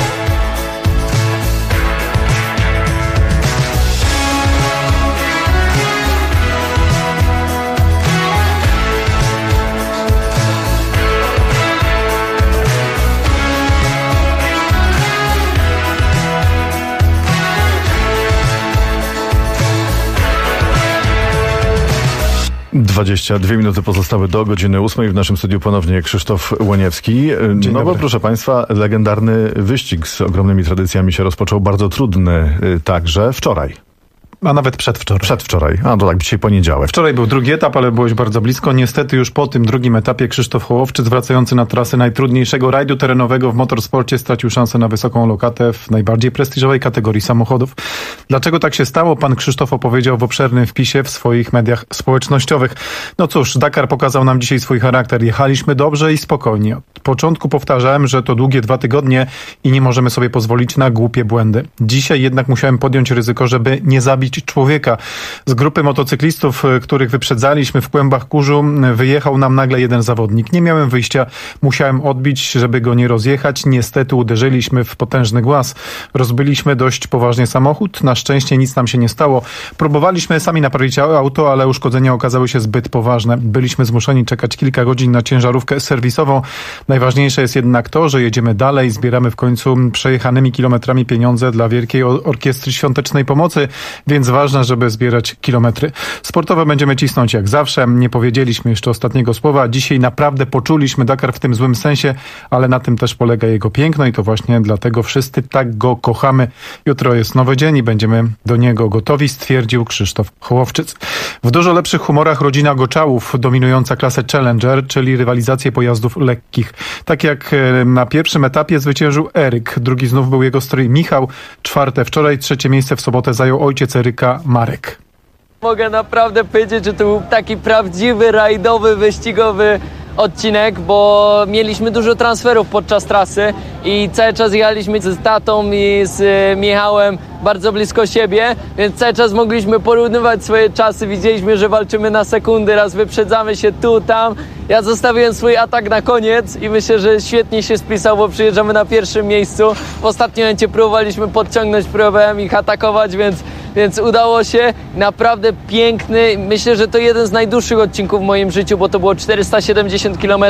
22 minuty pozostały do godziny 8. W naszym studiu ponownie Krzysztof Łoniewski. No bo proszę Państwa, legendarny wyścig z ogromnymi tradycjami się rozpoczął, bardzo trudny także wczoraj. A nawet przedwczoraj. Przedwczoraj. A to tak, dzisiaj poniedziałek. Wczoraj był drugi etap, ale byłeś bardzo blisko. Niestety już po tym drugim etapie Krzysztof Hołowczyc, wracający na trasę najtrudniejszego rajdu terenowego w motorsporcie, stracił szansę na wysoką lokatę w najbardziej prestiżowej kategorii samochodów. Dlaczego tak się stało? Pan Krzysztof opowiedział w obszernym wpisie w swoich mediach społecznościowych. No cóż, Dakar pokazał nam dzisiaj swój charakter. Jechaliśmy dobrze i spokojnie. Od początku powtarzałem, że to długie 2 tygodnie i nie możemy sobie pozwolić na głupie błędy. Dzisiaj jednak musiałem podjąć ryzyko, żeby nie zabić człowieka. Z grupy motocyklistów, których wyprzedzaliśmy w kłębach kurzu, wyjechał nam nagle jeden zawodnik. Nie miałem wyjścia, musiałem odbić, żeby go nie rozjechać. Niestety uderzyliśmy w potężny głaz. Rozbiliśmy dość poważnie samochód. Na szczęście nic nam się nie stało. Próbowaliśmy sami naprawić auto, ale uszkodzenia okazały się zbyt poważne. Byliśmy zmuszeni czekać kilka godzin na ciężarówkę serwisową. Najważniejsze jest jednak to, że jedziemy dalej, zbieramy w końcu przejechanymi kilometrami pieniądze dla Wielkiej Orkiestry Świątecznej Pomocy, więc ważne, żeby zbierać kilometry. Sportowo będziemy cisnąć jak zawsze. Nie powiedzieliśmy jeszcze ostatniego słowa. Dzisiaj naprawdę poczuliśmy Dakar w tym złym sensie, ale na tym też polega jego piękno i to właśnie dlatego wszyscy tak go kochamy. Jutro jest nowy dzień i będziemy do niego gotowi, stwierdził Krzysztof Hołowczyc. W dużo lepszych humorach rodzina Goczałów, dominująca klasę Challenger, czyli rywalizację pojazdów lekkich. Tak jak na pierwszym etapie zwyciężył Eryk, drugi znów był jego strój Michał, 4. wczoraj, 3. miejsce w sobotę zajął ojciec Eryka, Marek. Mogę naprawdę powiedzieć, że to był taki prawdziwy, rajdowy, wyścigowy odcinek, bo mieliśmy dużo transferów podczas trasy i cały czas jechaliśmy z tatą i z Michałem bardzo blisko siebie, więc cały czas mogliśmy porównywać swoje czasy. Widzieliśmy, że walczymy na sekundy, raz wyprzedzamy się tu, tam. Ja zostawiłem swój atak na koniec i myślę, że świetnie się spisał, bo przyjeżdżamy na pierwszym miejscu. W ostatnim momencie próbowaliśmy podciągnąć, próbowałem ich atakować, więc udało się. Naprawdę piękny. Myślę, że to jeden z najdłuższych odcinków w moim życiu, bo to było 470 km,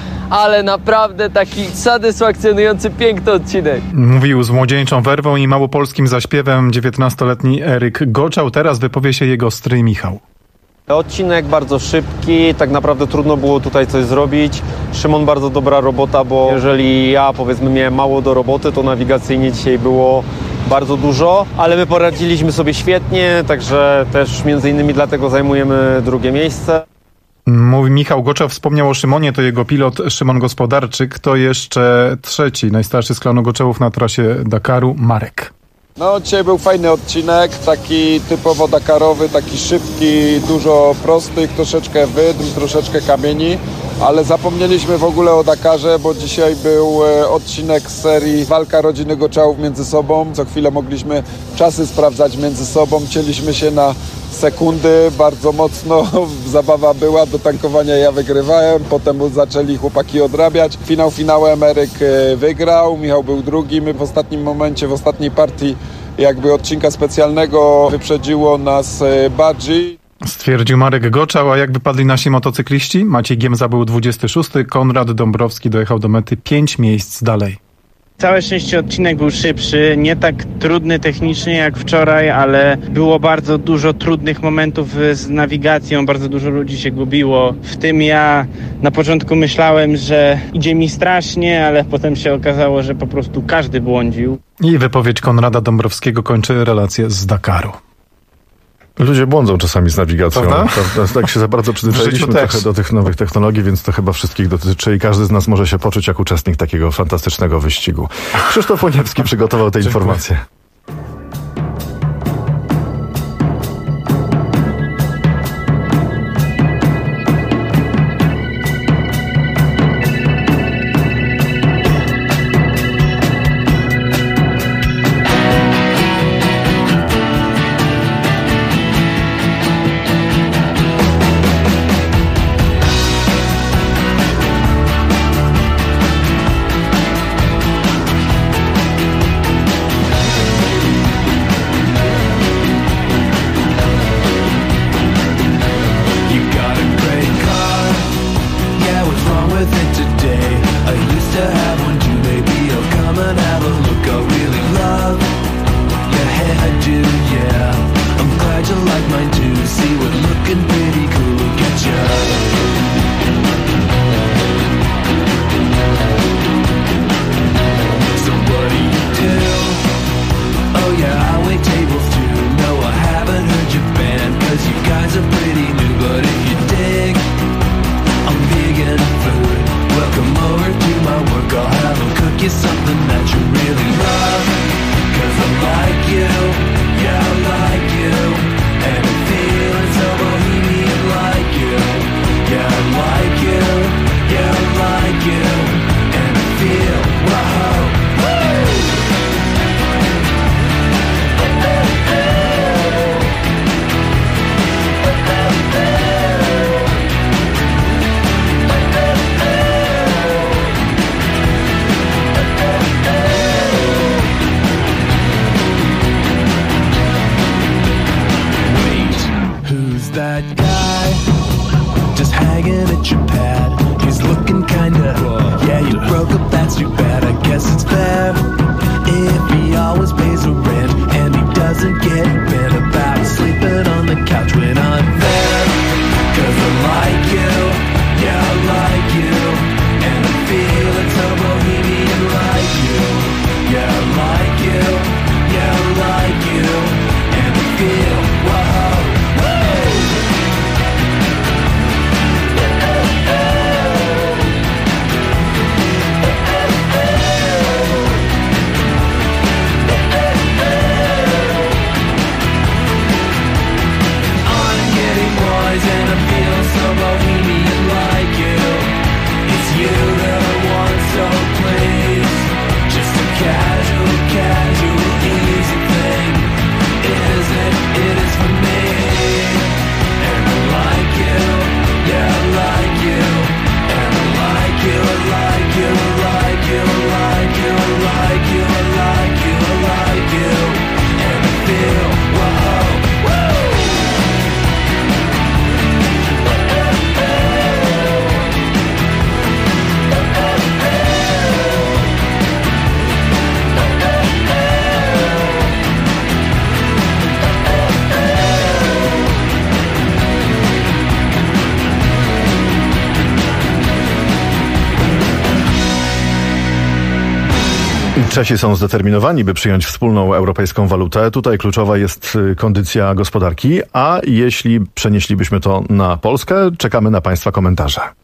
ale naprawdę taki satysfakcjonujący, piękny odcinek. Mówił z młodzieńczą werwą i małopolskim zaśpiewem 19-letni Eryk Goczał. Teraz wypowie się jego stryj Michał. Odcinek bardzo szybki, tak naprawdę trudno było tutaj coś zrobić. Szymon bardzo dobra robota, bo jeżeli ja powiedzmy miałem mało do roboty, to nawigacyjnie dzisiaj było bardzo dużo, ale my poradziliśmy sobie świetnie, także też między innymi dlatego zajmujemy drugie miejsce. Mówi Michał Goczaw, wspomniał o Szymonie, to jego pilot Szymon Gospodarczyk, to jeszcze 3. najstarszy z klanu Goczałów na trasie Dakaru, Marek. No dzisiaj był fajny odcinek, taki typowo dakarowy, taki szybki, dużo prostych, troszeczkę wydm, troszeczkę kamieni, ale zapomnieliśmy w ogóle o Dakarze, bo dzisiaj był odcinek z serii Walka rodziny Goczałów między sobą. Co chwilę mogliśmy czasy sprawdzać między sobą, cięliśmy się na sekundy bardzo mocno, zabawa była, do tankowania ja wygrywałem, potem zaczęli chłopaki odrabiać. Finałem Eryk wygrał, Michał był drugi, my w ostatnim momencie, w ostatniej partii jakby odcinka specjalnego wyprzedziło nas Badzi. Stwierdził Marek Goczał, a jak wypadli nasi motocykliści? Maciej Giemza był 26, Konrad Dąbrowski dojechał do mety 5 miejsc dalej. Całe szczęście odcinek był szybszy, nie tak trudny technicznie jak wczoraj, ale było bardzo dużo trudnych momentów z nawigacją, bardzo dużo ludzi się gubiło. W tym ja na początku myślałem, że idzie mi strasznie, ale potem się okazało, że po prostu każdy błądził. I wypowiedź Konrada Dąbrowskiego kończy relację z Dakaru. Ludzie błądzą czasami z nawigacją. Prawda? Tak się za bardzo przyzwyczailiśmy trochę do tych nowych technologii, więc to chyba wszystkich dotyczy i każdy z nas może się poczuć jak uczestnik takiego fantastycznego wyścigu. Krzysztof Łoniewski przygotował te informacje. Czesi są zdeterminowani, by przyjąć wspólną europejską walutę. Tutaj kluczowa jest kondycja gospodarki, a jeśli przenieślibyśmy to na Polskę, czekamy na Państwa komentarze.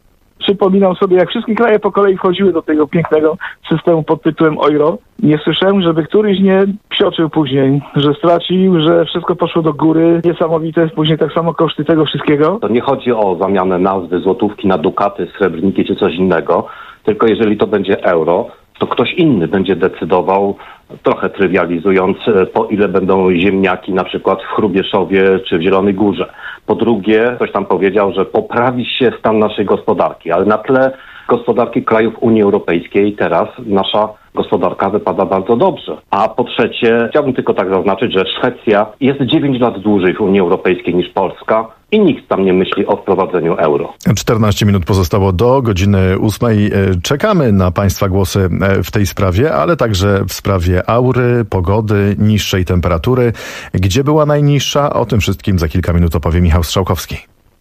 przypominam sobie, jak wszystkie kraje po kolei wchodziły do tego pięknego systemu pod tytułem euro. Nie słyszałem, żeby któryś nie psioczył później, że stracił, że wszystko poszło do góry. Niesamowite jest później tak samo koszty tego wszystkiego. To nie chodzi o zamianę nazwy złotówki na dukaty, srebrniki czy coś innego, tylko jeżeli to będzie euro, to ktoś inny będzie decydował, trochę trywializując, po ile będą ziemniaki na przykład w Hrubieszowie czy w Zielonej Górze. Po drugie, ktoś tam powiedział, że poprawi się stan naszej gospodarki, ale na tle gospodarki krajów Unii Europejskiej teraz nasza gospodarka wypada bardzo dobrze. A po trzecie, chciałbym tylko tak zaznaczyć, że Szwecja jest 9 lat dłużej w Unii Europejskiej niż Polska i nikt tam nie myśli o wprowadzeniu euro. 14 minut pozostało do godziny 8. Czekamy na Państwa głosy w tej sprawie, ale także w sprawie aury, pogody, niższej temperatury. Gdzie była najniższa? O tym wszystkim za kilka minut opowie Michał Strzałkowski.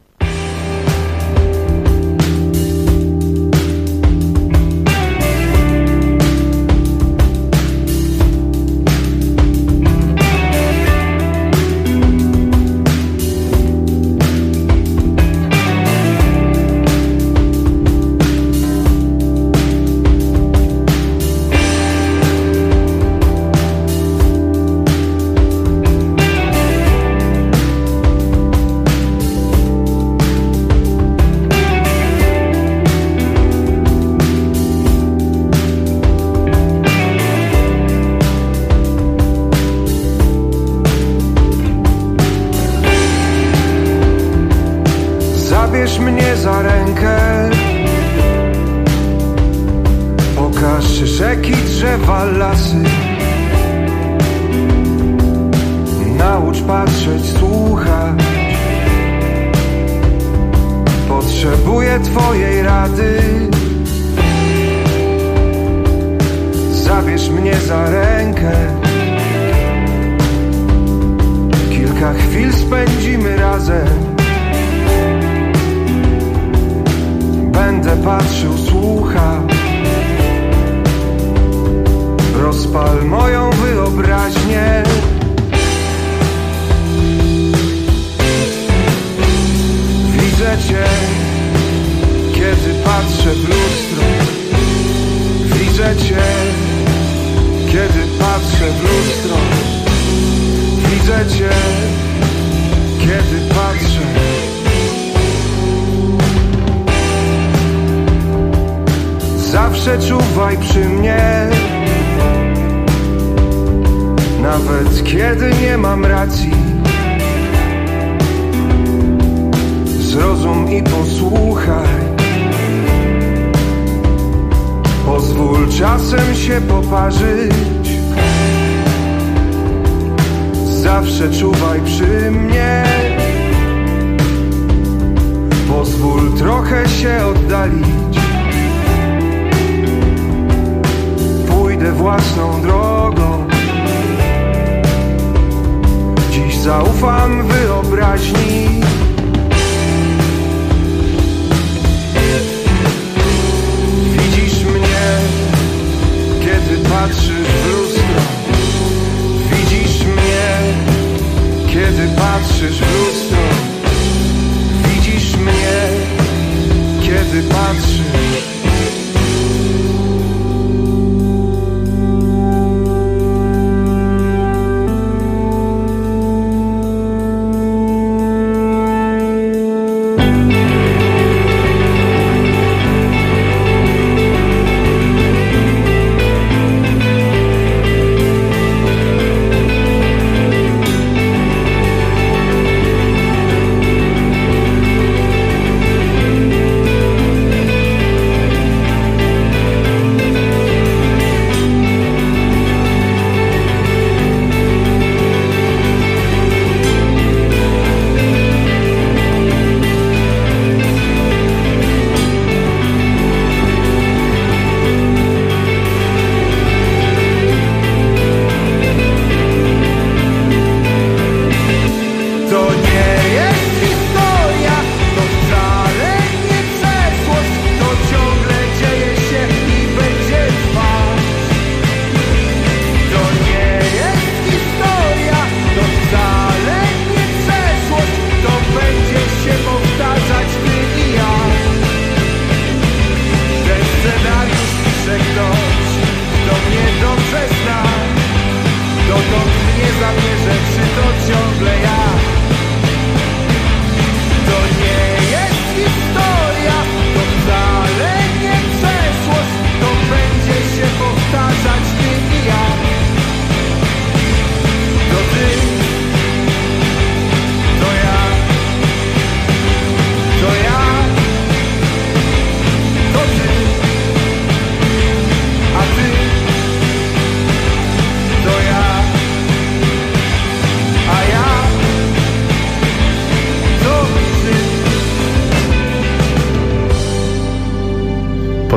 Zabierz mnie za rękę, pokaż rzeki, drzewa, lasy. Naucz patrzeć, słuchać. Potrzebuję Twojej rady. Zabierz mnie za rękę, kilka chwil spędzimy razem. Będę patrzył, słuchał. Rozpal moją wyobraźnię. Widzę Cię, kiedy patrzę w lustro. Widzę Cię, kiedy patrzę w lustro. Widzę Cię, kiedy patrzę. Zawsze czuwaj przy mnie, nawet kiedy nie mam racji. Zrozum i posłuchaj. Pozwól czasem się poparzyć. Zawsze czuwaj przy mnie. Pozwól trochę się oddalić. Pójdę własną drogą. Dziś zaufam wyobraźni. Widzisz mnie, kiedy patrzysz w lustro. Widzisz mnie, kiedy patrzysz w lustro. Widzisz mnie, kiedy patrzysz.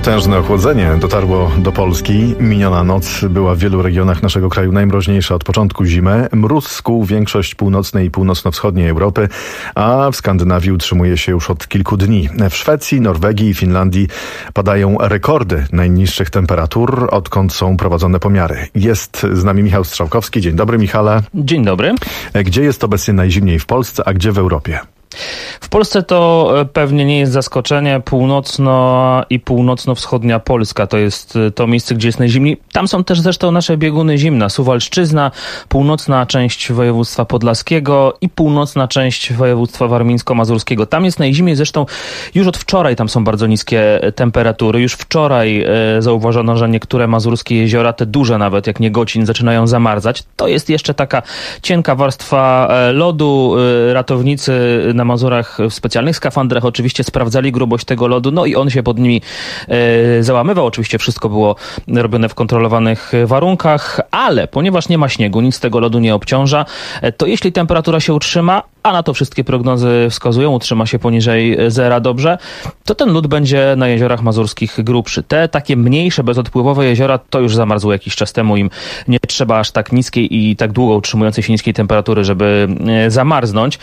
Potężne ochłodzenie dotarło do Polski. Miniona noc była w wielu regionach naszego kraju najmroźniejsza od początku zimy. Mróz skuł większość północnej i północno-wschodniej Europy, a w Skandynawii utrzymuje się już od kilku dni. W Szwecji, Norwegii i Finlandii padają rekordy najniższych temperatur, odkąd są prowadzone pomiary. Jest z nami Michał Strzałkowski. Dzień dobry, Michale. Dzień dobry. Gdzie jest obecnie najzimniej w Polsce, a gdzie w Europie? W Polsce to pewnie nie jest zaskoczenie. Północno i północno-wschodnia Polska to jest to miejsce, gdzie jest najzimniej. Tam są też zresztą nasze bieguny zimna. Suwalszczyzna, północna część województwa podlaskiego i północna część województwa warmińsko-mazurskiego. Tam jest najzimniej, zresztą już od wczoraj tam są bardzo niskie temperatury. Już wczoraj zauważono, że niektóre mazurskie jeziora, te duże nawet, jak Niegocin, zaczynają zamarzać. To jest jeszcze taka cienka warstwa lodu. Ratownicy na Mazurach w specjalnych skafandrach oczywiście sprawdzali grubość tego lodu, no i on się pod nimi załamywał. Oczywiście wszystko było robione w kontrolowanych warunkach, ale ponieważ nie ma śniegu, nic tego lodu nie obciąża, to jeśli temperatura się utrzyma, a na to wszystkie prognozy wskazują, utrzyma się poniżej zera dobrze, to ten lód będzie na jeziorach mazurskich grubszy. Te takie mniejsze, bezodpływowe jeziora to już zamarzły jakiś czas temu, im nie trzeba aż tak niskiej i tak długo utrzymującej się niskiej temperatury, żeby zamarznąć.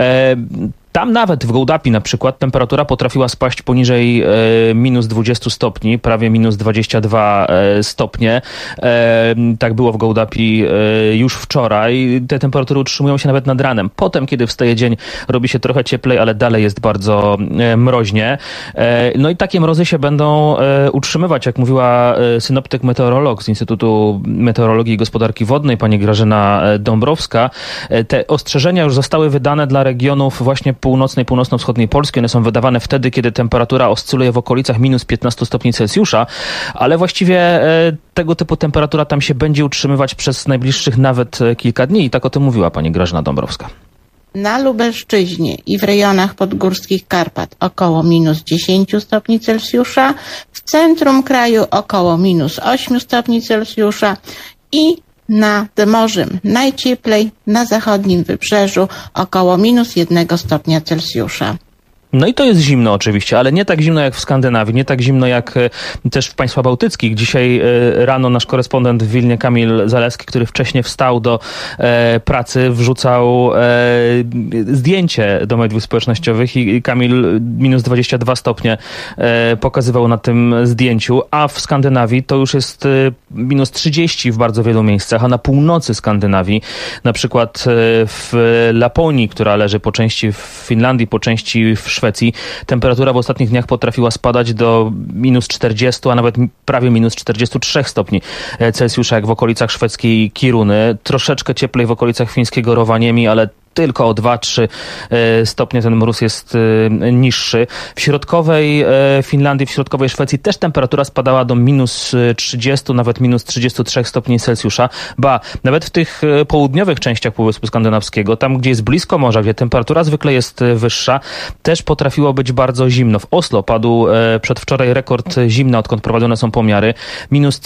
Tam nawet w Gołdapi na przykład temperatura potrafiła spaść poniżej minus 20 stopni, prawie minus 22 stopnie. Tak było w Gołdapi już wczoraj. Te temperatury utrzymują się nawet nad ranem. Potem, kiedy wstaje dzień, robi się trochę cieplej, ale dalej jest bardzo mroźnie. No i takie mrozy się będą utrzymywać, jak mówiła synoptyk meteorolog z Instytutu Meteorologii i Gospodarki Wodnej, pani Grażyna Dąbrowska. Te ostrzeżenia już zostały wydane dla regionów właśnie północnej, północno-wschodniej Polski. One są wydawane wtedy, kiedy temperatura oscyluje w okolicach minus 15 stopni Celsjusza, ale właściwie tego typu temperatura tam się będzie utrzymywać przez najbliższych nawet kilka dni i tak o tym mówiła pani Grażyna Dąbrowska. Na Lubelszczyźnie i w rejonach podgórskich Karpat około minus 10 stopni Celsjusza, w centrum kraju około minus 8 stopni Celsjusza i nad morzem najcieplej na zachodnim wybrzeżu około minus 1 stopnia Celsjusza. No i to jest zimno oczywiście, ale nie tak zimno jak w Skandynawii, nie tak zimno jak też w państwach bałtyckich. Dzisiaj rano nasz korespondent w Wilnie, Kamil Zalewski, który wcześniej wstał do pracy, wrzucał zdjęcie do mediów społecznościowych i Kamil minus 22 stopnie pokazywał na tym zdjęciu, a w Skandynawii to już jest minus 30 w bardzo wielu miejscach, a na północy Skandynawii, na przykład w Laponii, która leży po części w Finlandii, po części w Szwecji, temperatura w ostatnich dniach potrafiła spadać do minus 40, a nawet prawie minus 43 stopni Celsjusza, jak w okolicach szwedzkiej Kiruny. Troszeczkę cieplej w okolicach fińskiego Rovaniemi, ale tylko o 2-3 stopnie ten mróz jest niższy. W środkowej Finlandii, w środkowej Szwecji też temperatura spadała do minus 30, nawet minus 33 stopni Celsjusza. Ba, nawet w tych południowych częściach Półwyspu Skandynawskiego, tam gdzie jest blisko morza, gdzie temperatura zwykle jest wyższa, też potrafiło być bardzo zimno. W Oslo padł przedwczoraj rekord zimna, odkąd prowadzone są pomiary. Minus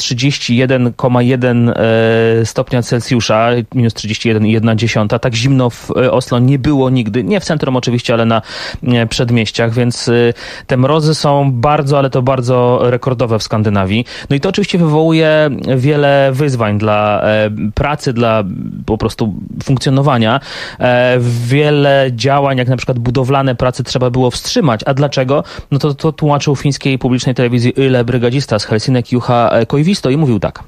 31,1 stopnia Celsjusza, minus 31,1. Tak zimno w Oslo nie było nigdy, nie w centrum oczywiście, ale na przedmieściach, więc te mrozy są bardzo, ale to bardzo rekordowe w Skandynawii. No i to oczywiście wywołuje wiele wyzwań dla pracy, dla po prostu funkcjonowania. Wiele działań, jak na przykład budowlane prace trzeba było wstrzymać. A dlaczego? No to tłumaczył fińskiej publicznej telewizji Yle brygadzista z Helsinek Juha Koivisto i mówił tak.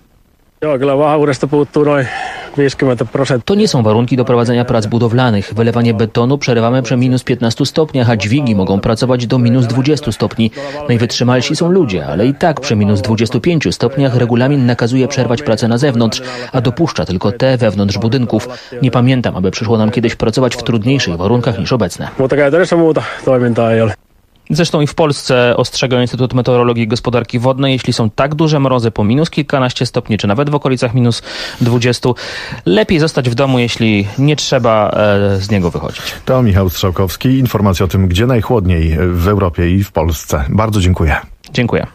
To nie są warunki do prowadzenia prac budowlanych. Wylewanie betonu przerywamy przy minus 15 stopniach, a dźwigi mogą pracować do minus 20 stopni. Najwytrzymalsi są ludzie, ale i tak przy minus 25 stopniach regulamin nakazuje przerwać pracę na zewnątrz, a dopuszcza tylko te wewnątrz budynków. Nie pamiętam, aby przyszło nam kiedyś pracować w trudniejszych warunkach niż obecne. Zresztą i w Polsce ostrzega Instytut Meteorologii i Gospodarki Wodnej, jeśli są tak duże mrozy po minus kilkanaście stopni, czy nawet w okolicach minus 20, lepiej zostać w domu, jeśli nie trzeba z niego wychodzić. To Michał Strzałkowski. Informacja o tym, gdzie najchłodniej w Europie i w Polsce. Bardzo dziękuję. Dziękuję.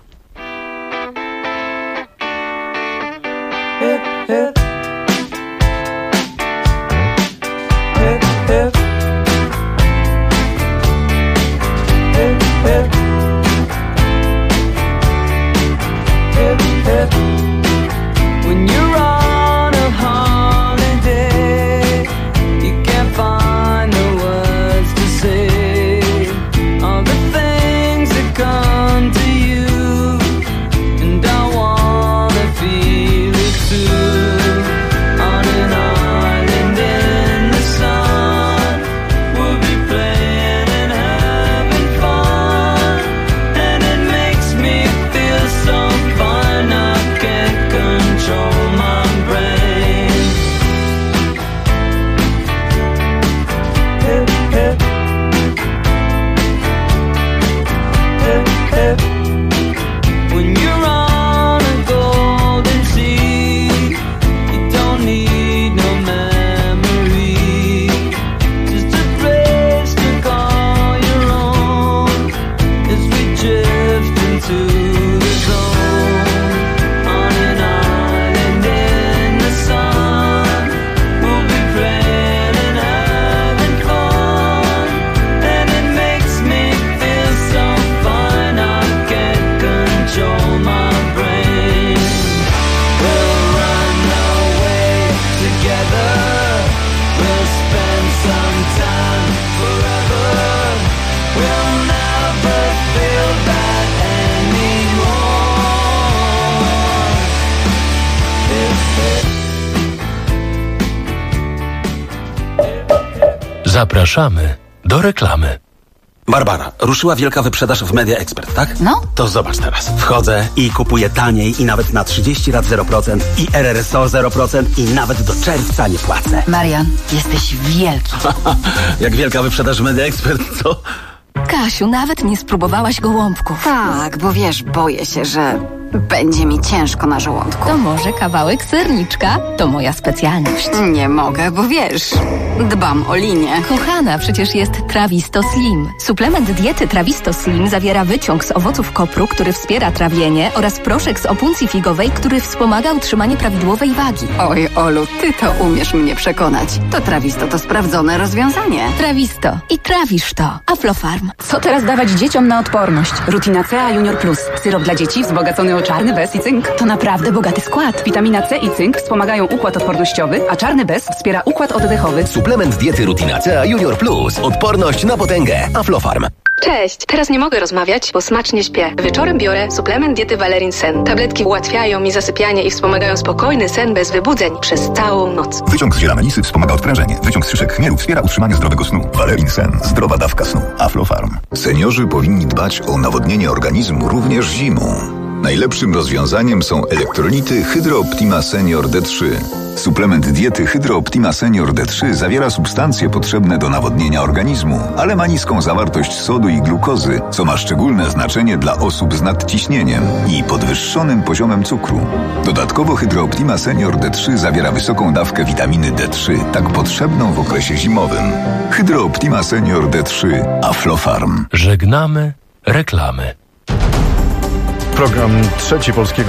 Zapraszamy do reklamy. Barbara, ruszyła wielka wyprzedaż w Media Expert, tak? No. To zobacz teraz. Wchodzę i kupuję taniej i nawet na 30 lat 0% i RRSO 0% i nawet do czerwca nie płacę. Marian, jesteś wielki. Jak wielka wyprzedaż w Media Expert, co? Kasiu, nawet nie spróbowałaś gołąbków. Tak, bo wiesz, boję się, że będzie mi ciężko na żołądku. To może kawałek serniczka? To moja specjalność. Nie mogę, bo wiesz, dbam o linię. Kochana, przecież jest Trawisto Slim. Suplement diety Trawisto Slim zawiera wyciąg z owoców kopru, który wspiera trawienie, oraz proszek z opuncji figowej, który wspomaga utrzymanie prawidłowej wagi. Oj, Olu, ty to umiesz mnie przekonać. To Trawisto to sprawdzone rozwiązanie. Trawisto. I trawisz to. Aflofarm. Co teraz dawać dzieciom na odporność? Rutina C Junior Plus. Syrop dla dzieci wzbogacony o czarny bez i cynk. To naprawdę bogaty skład. Witamina C i cynk wspomagają układ odpornościowy, a czarny bez wspiera układ oddechowy. Suplement diety Rutina C Junior Plus. Odporność na potęgę. Aflofarm. Cześć, teraz nie mogę rozmawiać, bo smacznie śpię. Wieczorem biorę suplement diety Valerin Sen. Tabletki ułatwiają mi zasypianie i wspomagają spokojny sen bez wybudzeń przez całą noc. Wyciąg z ziela melisy wspomaga odprężenie. Wyciąg z szyszek chmielu wspiera utrzymanie zdrowego snu. Valerin Sen. Zdrowa dawka snu. Aflofarm. Seniorzy powinni dbać o nawodnienie organizmu również zimą. Najlepszym rozwiązaniem są elektrolity Hydro Optima Senior D3. Suplement diety Hydro Optima Senior D3 zawiera substancje potrzebne do nawodnienia organizmu, ale ma niską zawartość sodu i glukozy, co ma szczególne znaczenie dla osób z nadciśnieniem i podwyższonym poziomem cukru. Dodatkowo Hydro Optima Senior D3 zawiera wysoką dawkę witaminy D3, tak potrzebną w okresie zimowym. Hydro Optima Senior D3. Aflofarm. Żegnamy reklamy. Program Trzeci Polskiego